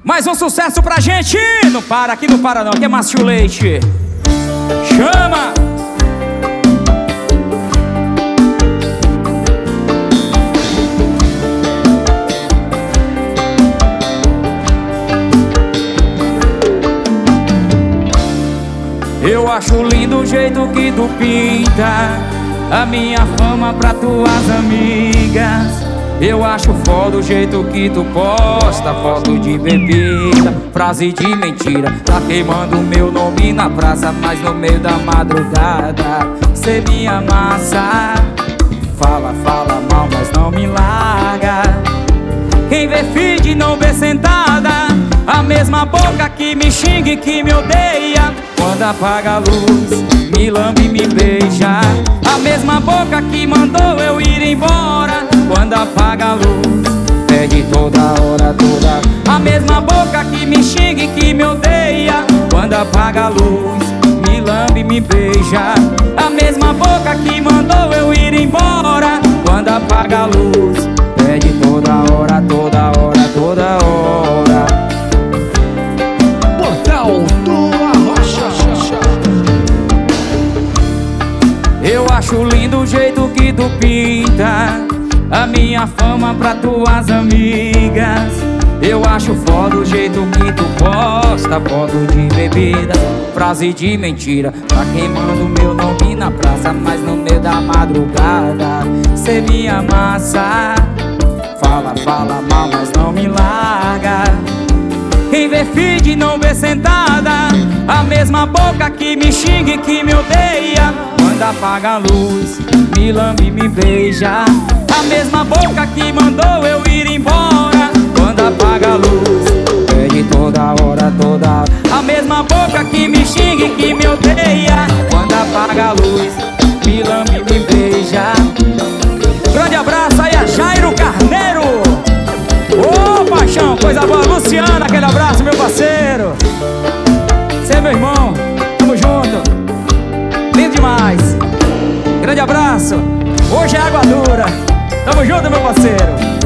Mais um sucesso pra gente. Não para, aqui não para não, aqui é Márcio Leite. Chama! Eu acho lindo o jeito que tu pinta a minha fama pra tuas amigas. Eu acho foda o jeito que tu posta foto de bebida, frase de mentira. Tá queimando meu nome na praça, mas no meio da madrugada cê me amassa. Fala, fala mal, mas não me larga. Quem vê feed não vê sentada, a mesma boca que me xinga e que me odeia. Quando apaga a luz, me lambe e me beija. A mesma boca que mandou eu ir embora. Quando apaga a luz, pede toda hora, toda. A mesma boca que me xinga e que me odeia. Quando apaga a luz, me lambe e me beija. A mesma boca que mandou eu ir embora. Quando apaga a luz, pede toda hora, toda hora, toda hora. Portal do Arrocha. Eu acho lindo o jeito que tu pinta a minha fama pra tuas amigas. Eu acho foda o jeito que tu posta foto de bebida, frase de mentira. Tá queimando meu nome na praça, mas no meio da madrugada cê me amassa. Fala, fala mal, mas não me larga. Quem vê feed não vê sentada, a mesma boca que me xinga e que me odeia. Quando apaga a luz, me lambe e me beija. A mesma boca que mandou eu ir embora. Quando apaga a luz, pede toda hora, toda hora. A mesma boca que me xinga e que me odeia. Quando apaga a luz, me lambe e me beija. Grande abraço aí a Jairo Carneiro. Ô paixão, coisa boa. Luciana, aquele abraço, meu parceiro. Você é meu irmão, tamo junto. Lindo demais. Grande abraço. Hoje é água dura. Tamo junto, meu parceiro.